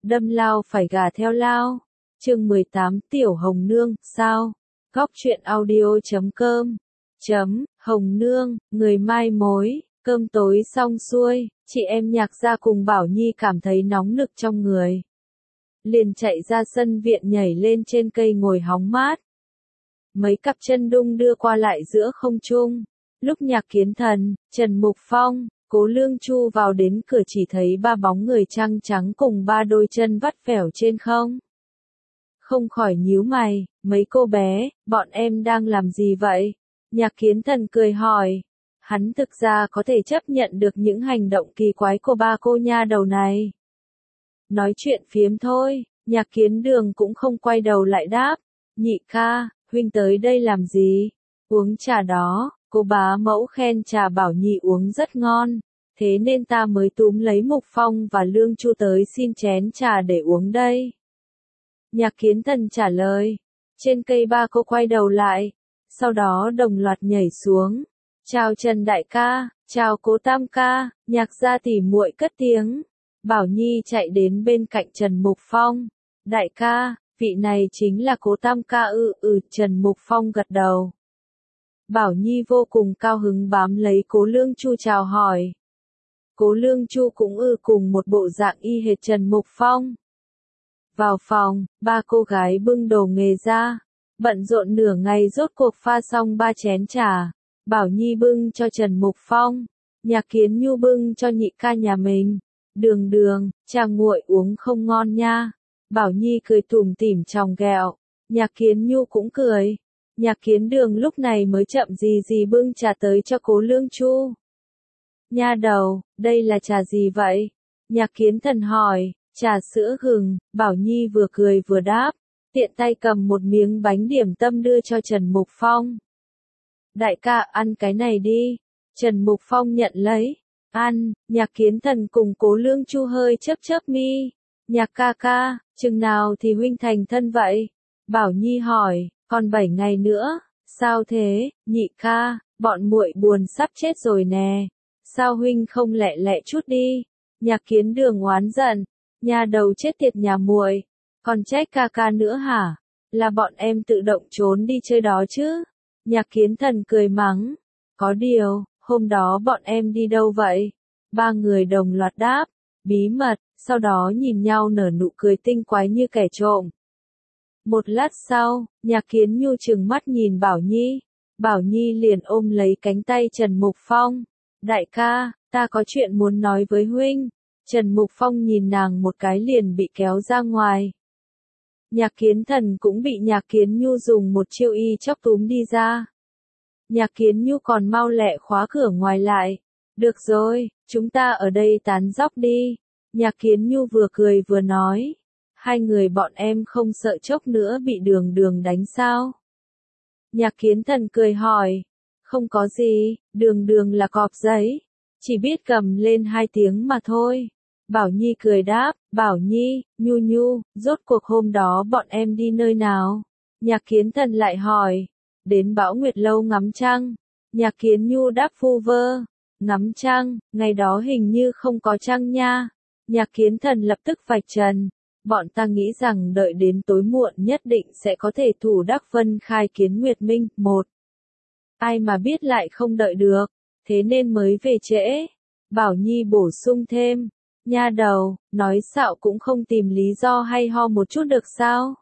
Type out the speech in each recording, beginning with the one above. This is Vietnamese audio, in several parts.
đâm lao phải gà theo lao. Chương 18 Tiểu Hồng Nương, sao? Góc truyện audio.com Hồng Nương, người mai mối, cơm tối xong xuôi, chị em Nhạc Gia cùng Bảo Nhi cảm thấy nóng nực trong người. Liền chạy ra sân viện nhảy lên trên cây ngồi hóng mát. Mấy cặp chân đung đưa qua lại giữa không trung. Lúc Nhạc Kiến Thần, Trần Mục Phong, Cố Lương Chu vào đến cửa chỉ thấy ba bóng người trăng trắng cùng ba đôi chân vắt vẻo trên không. Không khỏi nhíu mày, mấy cô bé, bọn em đang làm gì vậy? Nhạc Kiến Thần cười hỏi. Hắn thực ra có thể chấp nhận được những hành động kỳ quái của ba cô nha đầu này. Nói chuyện phiếm thôi, Nhạc Kiến Đường cũng không quay đầu lại đáp. Nhị ca, huynh tới đây làm gì? Uống trà đó, cô bá mẫu khen trà Bảo Nhi uống rất ngon, thế nên ta mới túm lấy Mục Phong và Lương Chu tới xin chén trà để uống đây. Nhạc Kiến Thần trả lời. Trên cây ba cô quay đầu lại, sau đó đồng loạt nhảy xuống. Chào Trần đại ca, chào Cố Tam ca, Nhạc Gia tỉ muội cất tiếng. Bảo Nhi chạy đến bên cạnh Trần Mục Phong. Đại ca, vị này chính là Cố Tam ca Trần Mục Phong gật đầu. Bảo Nhi vô cùng cao hứng bám lấy Cố Lương Chu chào hỏi. Cố Lương Chu cũng cùng một bộ dạng y hệt Trần Mục Phong. Vào phòng, ba cô gái bưng đồ nghề ra. Bận rộn nửa ngày rốt cuộc pha xong 3 chén trà. Bảo Nhi bưng cho Trần Mục Phong. Nhạc Kiến Nhu bưng cho nhị ca nhà mình. Đường đường, trà nguội uống không ngon nha. Bảo Nhi cười tủm tỉm chòng ghẹo. Nhạc Kiến Nhu cũng cười. Nhạc Kiến Đường lúc này mới chậm gì bưng trà tới cho Cố Lương Chu. Nha đầu, đây là trà gì vậy? Nhạc Kiến Thần hỏi. Trà sữa gừng, Bảo Nhi vừa cười vừa đáp, tiện tay cầm một miếng bánh điểm tâm đưa cho Trần Mục Phong. Đại ca ăn cái này đi. Trần Mục Phong nhận lấy. Ăn, Nhạc Kiến Thần cùng Cố Lương Chu hơi chớp mi. Nhạc ca ca, chừng nào thì huynh thành thân vậy? Bảo Nhi hỏi, còn 7 ngày nữa. Sao thế, nhị ca, bọn muội buồn sắp chết rồi nè. Sao huynh không lẹ lẹ chút đi? Nhạc Kiến Đường oán giận. Nhà đầu chết tiệt nhà muội, còn trách ca ca nữa hả? Là bọn em tự động trốn đi chơi đó chứ? Nhạc Kiến Thần cười mắng. Có điều, hôm đó bọn em đi đâu vậy? Ba người đồng loạt đáp. Bí mật, sau đó nhìn nhau nở nụ cười tinh quái như kẻ trộm. Một lát sau, Nhạc Kiến Nhu trừng mắt nhìn Bảo Nhi. Bảo Nhi liền ôm lấy cánh tay Trần Mục Phong. Đại ca, ta có chuyện muốn nói với huynh. Trần Mục Phong nhìn nàng một cái liền bị kéo ra ngoài. Nhạc Kiến Thần cũng bị Nhạc Kiến Nhu dùng một chiêu y chóc túm đi ra. Nhạc Kiến Nhu còn mau lẹ khóa cửa ngoài lại. Được rồi, chúng ta ở đây tán dóc đi. Nhạc Kiến Nhu vừa cười vừa nói. Hai người bọn em không sợ chốc nữa bị đường đường đánh sao? Nhạc Kiến Thần cười hỏi. Không có gì, đường đường là cọp giấy. Chỉ biết cầm lên 2 tiếng mà thôi. Bảo Nhi cười đáp, Bảo Nhi, Nhu, rốt cuộc hôm đó bọn em đi nơi nào? Nhạc Kiến Thần lại hỏi, đến Bão Nguyệt Lâu ngắm trăng. Nhạc Kiến Nhu đáp vu vơ, ngắm trăng, ngày đó hình như không có trăng nha. Nhạc Kiến Thần lập tức vạch trần, bọn ta nghĩ rằng đợi đến tối muộn nhất định sẽ có thể thủ đắc vân khai kiến Nguyệt Minh, một. Ai mà biết lại không đợi được, thế nên mới về trễ. Bảo Nhi bổ sung thêm. Nha đầu, nói xạo cũng không tìm lý do hay ho một chút được sao?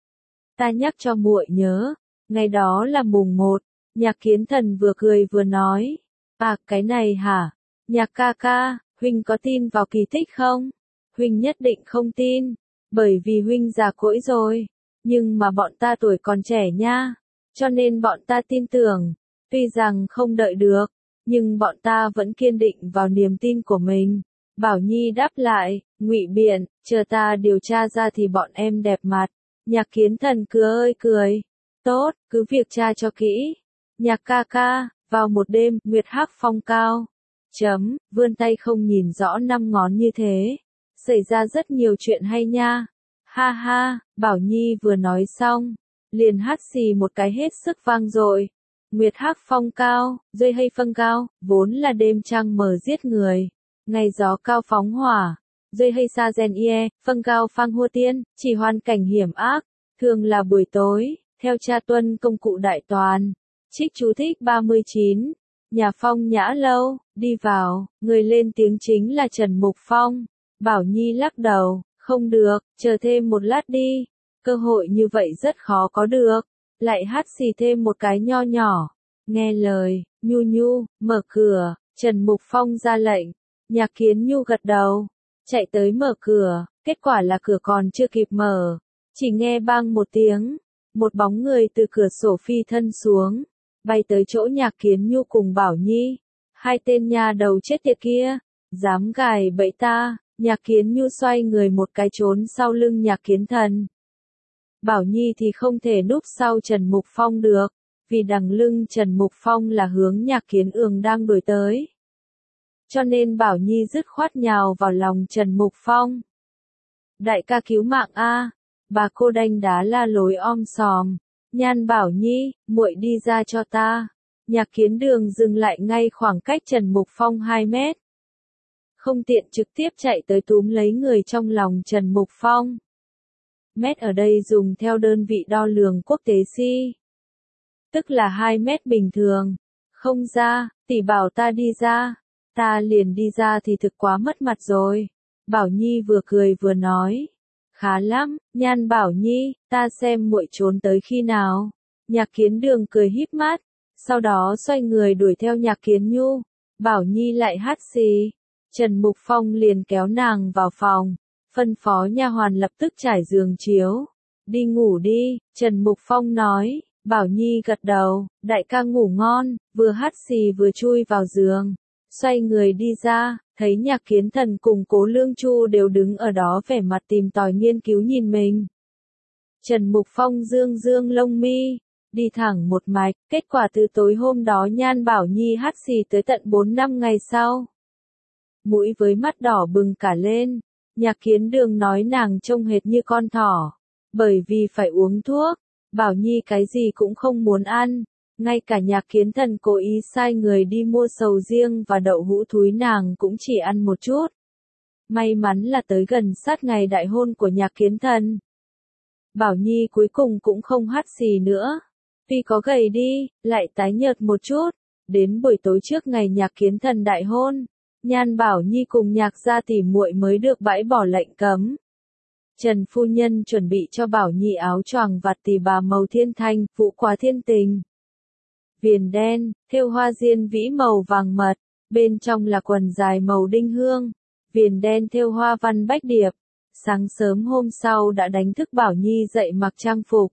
Ta nhắc cho muội nhớ, ngày đó là mùng 1, Nhạc Kiến Thần vừa cười vừa nói. À, cái này hả? Nhạc ca ca, huynh có tin vào kỳ tích không? Huynh nhất định không tin, bởi vì huynh già cỗi rồi, nhưng mà bọn ta tuổi còn trẻ nha, cho nên bọn ta tin tưởng, tuy rằng không đợi được, nhưng bọn ta vẫn kiên định vào niềm tin của mình. Bảo Nhi đáp lại, ngụy biện, chờ ta điều tra ra thì bọn em đẹp mặt. Nhạc Kiến Thần cười. Tốt, cứ việc tra cho kỹ. Nhạc ca ca, vào một đêm, nguyệt hắc phong cao. Vươn tay không nhìn rõ 5 ngón như thế. Xảy ra rất nhiều chuyện hay nha. Ha ha, Bảo Nhi vừa nói xong, liền hắt xì một cái hết sức vang dội. Nguyệt hắc phong cao, dây hay phân cao, vốn là đêm trăng mờ giết người. Ngày gió cao phóng hỏa, dây hay sa gen ie, phân cao phang hua tiên, chỉ hoàn cảnh hiểm ác, thường là buổi tối, theo cha tuân công cụ đại toàn. Trích chú thích 39, nhà Phong Nhã Lâu, đi vào, người lên tiếng chính là Trần Mục Phong. Bảo Nhi lắc đầu, không được, chờ thêm một lát đi, cơ hội như vậy rất khó có được, lại hắt xì thêm một cái nho nhỏ. Nghe lời, Nhu Nhu, mở cửa, Trần Mục Phong ra lệnh, Nhạc Kiến Nhu gật đầu, chạy tới mở cửa, kết quả là cửa còn chưa kịp mở, chỉ nghe bang một tiếng, một bóng người từ cửa sổ phi thân xuống, bay tới chỗ Nhạc Kiến Nhu cùng Bảo Nhi. Hai tên nhà đầu chết tiệt kia, dám gài bẫy ta. Nhạc Kiến Nhu xoay người một cái trốn sau lưng Nhạc Kiến Thần. Bảo Nhi thì không thể núp sau Trần Mục Phong được, vì đằng lưng Trần Mục Phong là hướng Nhạc Kiến Ương đang đuổi tới. Cho nên Bảo Nhi dứt khoát nhào vào lòng Trần Mục Phong. Đại ca cứu mạng a, bà cô đanh đá la lối om sòm. Nhan Bảo Nhi, muội đi ra cho ta. Nhạc Kiến Đường dừng lại ngay khoảng cách Trần Mục Phong 2 mét. Không tiện trực tiếp chạy tới túm lấy người trong lòng Trần Mục Phong. Mét ở đây dùng theo đơn vị đo lường quốc tế si. Tức là 2 mét bình thường. Không ra, tỷ bảo ta đi ra. Ta liền đi ra thì thực quá mất mặt rồi. Bảo Nhi vừa cười vừa nói. Khá lắm, Nhan Bảo Nhi, ta xem muội trốn tới khi nào. Nhạc Kiến Đường cười híp mắt. Sau đó xoay người đuổi theo Nhạc Kiến Nhu. Bảo Nhi lại hắt xì. Trần Mục Phong liền kéo nàng vào phòng, phân phó nha hoàn lập tức trải giường chiếu. Đi ngủ đi, Trần Mục Phong nói. Bảo Nhi gật đầu, đại ca ngủ ngon, vừa hắt xì vừa chui vào giường. Xoay người đi ra, thấy Nhạc Kiến Thần cùng Cố Lương Chu đều đứng ở đó vẻ mặt tìm tòi nghiên cứu nhìn mình. Trần Mục Phong dương dương lông mi, đi thẳng một mạch, kết quả từ tối hôm đó Nhan Bảo Nhi hắt xì tới tận 4-5 ngày sau. Mũi với mắt đỏ bừng cả lên, Nhạc Kiến Đường nói nàng trông hệt như con thỏ, bởi vì phải uống thuốc, Bảo Nhi cái gì cũng không muốn ăn, ngay cả Nhạc Kiến Thần cố ý sai người đi mua sầu riêng và đậu hũ thúi nàng cũng chỉ ăn một chút. May mắn là tới gần sát ngày đại hôn của Nhạc Kiến Thần. Bảo Nhi cuối cùng cũng không hắt xì nữa, tuy có gầy đi, lại tái nhợt một chút, đến buổi tối trước ngày Nhạc Kiến Thần đại hôn. Nhan Bảo Nhi cùng Nhạc gia tỷ muội mới được bãi bỏ lệnh cấm. Trần phu nhân chuẩn bị cho Bảo Nhi áo choàng vạt tỳ bà màu thiên thanh, vũ quá thiên tình. Viền đen, thêu hoa diên vĩ màu vàng mật, bên trong là quần dài màu đinh hương, viền đen thêu hoa văn bách điệp. Sáng sớm hôm sau đã đánh thức Bảo Nhi dậy mặc trang phục.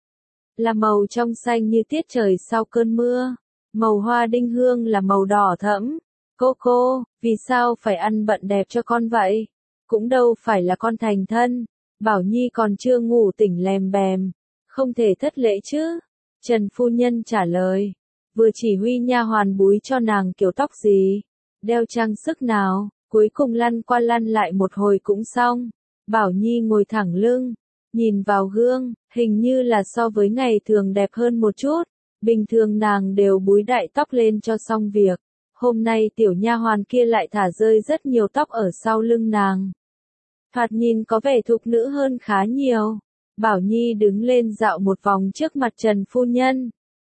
Là màu trong xanh như tiết trời sau cơn mưa, màu hoa đinh hương là màu đỏ thẫm. Cô, vì sao phải ăn bận đẹp cho con vậy? Cũng đâu phải là con thành thân. Bảo Nhi còn chưa ngủ tỉnh lèm bèm. Không thể thất lễ chứ? Trần phu nhân trả lời. Vừa chỉ huy nha hoàn búi cho nàng kiểu tóc gì, đeo trang sức nào, cuối cùng lăn qua lăn lại một hồi cũng xong. Bảo Nhi ngồi thẳng lưng, nhìn vào gương, hình như là so với ngày thường đẹp hơn một chút. Bình thường nàng đều búi đại tóc lên cho xong việc. Hôm nay tiểu nha hoàn kia lại thả rơi rất nhiều tóc ở sau lưng nàng. Thoạt nhìn có vẻ thục nữ hơn khá nhiều. Bảo Nhi đứng lên dạo một vòng trước mặt Trần phu nhân.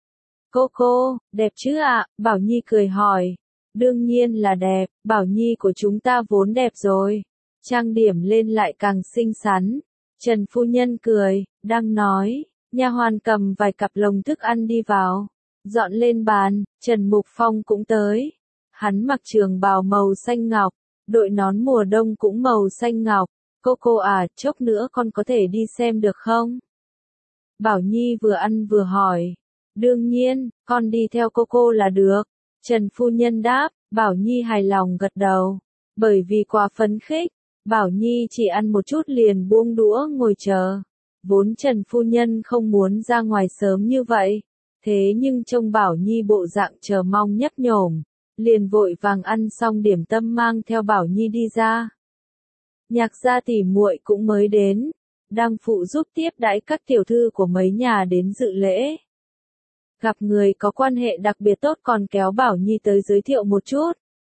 Cô, đẹp chứ ạ? Bảo Nhi cười hỏi. Đương nhiên là đẹp, Bảo Nhi của chúng ta vốn đẹp rồi. Trang điểm lên lại càng xinh xắn. Trần phu nhân cười, đang nói, nha hoàn cầm vài cặp lồng thức ăn đi vào. Dọn lên bàn, Trần Mục Phong cũng tới. Hắn mặc trường bào màu xanh ngọc, đội nón mùa đông cũng màu xanh ngọc. Cô à, chốc nữa con có thể đi xem được không? Bảo Nhi vừa ăn vừa hỏi. Đương nhiên, con đi theo cô là được. Trần phu nhân đáp, Bảo Nhi hài lòng gật đầu. Bởi vì quá phấn khích, Bảo Nhi chỉ ăn một chút liền buông đũa ngồi chờ. Vốn Trần phu nhân không muốn ra ngoài sớm như vậy. Thế nhưng trông Bảo Nhi bộ dạng chờ mong nhấp nhổm, liền vội vàng ăn xong điểm tâm mang theo Bảo Nhi đi ra. Nhạc gia tỷ muội cũng mới đến, đang phụ giúp tiếp đãi các tiểu thư của mấy nhà đến dự lễ. Gặp người có quan hệ đặc biệt tốt còn kéo Bảo Nhi tới giới thiệu một chút.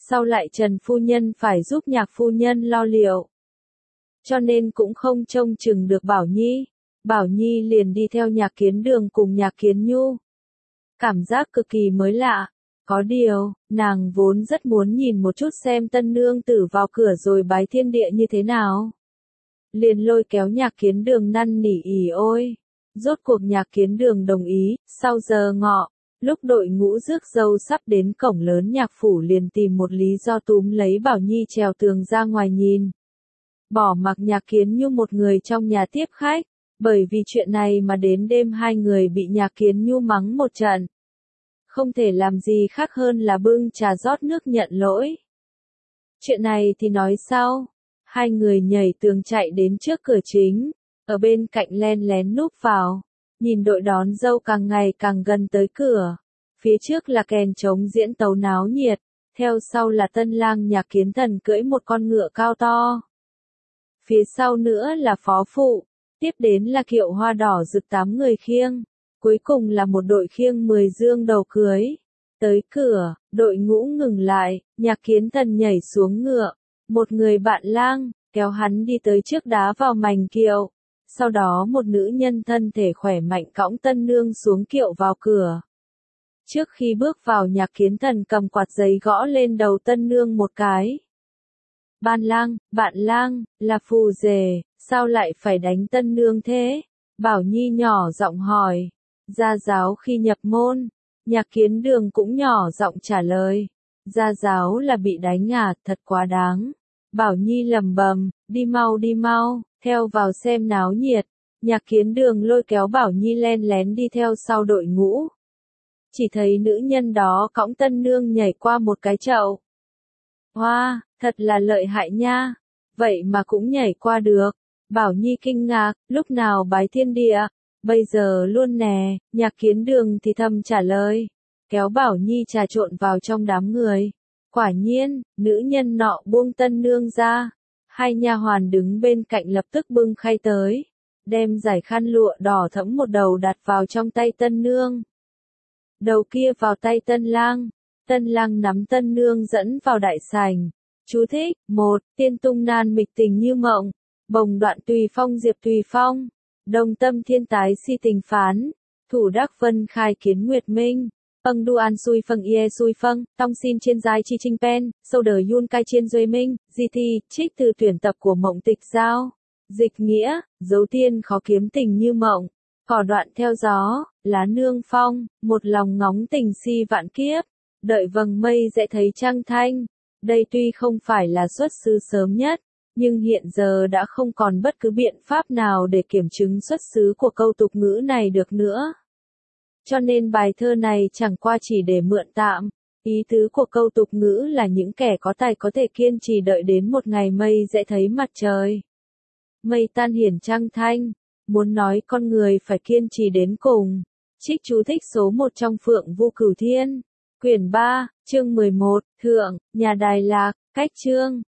sau lại Trần phu nhân phải giúp Nhạc phu nhân lo liệu. Cho nên cũng không trông chừng được Bảo Nhi. Bảo Nhi liền đi theo Nhạc Kiến Đường cùng Nhạc Kiến Nhu. Cảm giác cực kỳ mới lạ. Có điều, nàng vốn rất muốn nhìn một chút xem tân nương tử vào cửa rồi bái thiên địa như thế nào. Liền lôi kéo Nhạc Kiến Đường năn nỉ ỉ ôi. Rốt cuộc Nhạc Kiến Đường đồng ý, sau giờ ngọ, lúc đội ngũ rước dâu sắp đến cổng lớn Nhạc phủ liền tìm một lý do túm lấy Bảo Nhi trèo tường ra ngoài nhìn. Bỏ mặc Nhạc Kiến Nhu một người trong nhà tiếp khách, bởi vì chuyện này mà đến đêm hai người bị Nhạc Kiến Nhu mắng một trận. Không thể làm gì khác hơn là bưng trà rót nước nhận lỗi. Chuyện này thì nói sau. Hai người nhảy tường chạy đến trước cửa chính, ở bên cạnh len lén núp vào, nhìn đội đón dâu càng ngày càng gần tới cửa. Phía trước là kèn trống diễn tấu náo nhiệt, theo sau là tân lang Nhạc Kiến Thần cưỡi một con ngựa cao to. Phía sau nữa là phó phụ, tiếp đến là kiệu hoa đỏ rực 8 người khiêng, cuối cùng là một đội khiêng 10 dương đầu cưới. Tới cửa, đội ngũ ngừng lại, Nhạc Kiến Thần nhảy xuống ngựa, một người bạn lang, kéo hắn đi tới trước đá vào mành kiệu. Sau đó một nữ nhân thân thể khỏe mạnh cõng tân nương xuống kiệu vào cửa. Trước khi bước vào Nhạc Kiến Thần cầm quạt giấy gõ lên đầu tân nương một cái. Bạn lang, là phù rể, sao lại phải đánh tân nương thế? Bảo Nhi nhỏ giọng hỏi. Gia giáo khi nhập môn, Nhạc Kiến Đường cũng nhỏ giọng trả lời. Gia giáo là bị đánh à, thật quá đáng. Bảo Nhi lầm bầm, đi mau, theo vào xem náo nhiệt. Nhạc Kiến Đường lôi kéo Bảo Nhi len lén đi theo sau đội ngũ. Chỉ thấy nữ nhân đó cõng tân nương nhảy qua một cái chậu. Hoa, thật là lợi hại nha. Vậy mà cũng nhảy qua được. Bảo Nhi kinh ngạc, lúc nào bái thiên địa? Bây giờ luôn nè, Nhạc Kiến Đường thì thầm trả lời. Kéo Bảo Nhi trà trộn vào trong đám người. Quả nhiên, nữ nhân nọ buông tân nương ra. Hai nha hoàn đứng bên cạnh lập tức bưng khay tới. Đem giải khăn lụa đỏ thẫm một đầu đặt vào trong tay tân nương. Đầu kia vào tay tân lang. Tân lang nắm tân nương dẫn vào đại sảnh. Chú thích, 1. Tiên tung nan mịch tình như mộng. Bồng đoạn tùy phong diệp tùy phong. Đồng tâm thiên tái si tình phán. Thủ đắc vân khai kiến nguyệt minh. Pâng đu an xui phâng ie xui phâng, tong xin trên giai chi trinh pen, sâu đời yun cai chiên duy minh, di thi, trích từ tuyển tập của mộng tịch giao. Dịch nghĩa, dấu tiên khó kiếm tình như mộng. Cỏ đoạn theo gió, lá nương phong, một lòng ngóng tình si vạn kiếp. Đợi vầng mây sẽ thấy trăng thanh. Đây tuy không phải là xuất xứ sớm nhất, nhưng hiện giờ đã không còn bất cứ biện pháp nào để kiểm chứng xuất xứ của câu tục ngữ này được nữa. Cho nên bài thơ này chẳng qua chỉ để mượn tạm. Ý tứ của câu tục ngữ là những kẻ có tài có thể kiên trì đợi đến một ngày mây sẽ thấy mặt trời. Mây tan hiển trăng thanh. Muốn nói con người phải kiên trì đến cùng. Trích chú thích số 1 trong Phượng Vu Cửu Thiên. Quyển 3, chương 11, Thượng, Nhà Đài Lạc, Cách chương.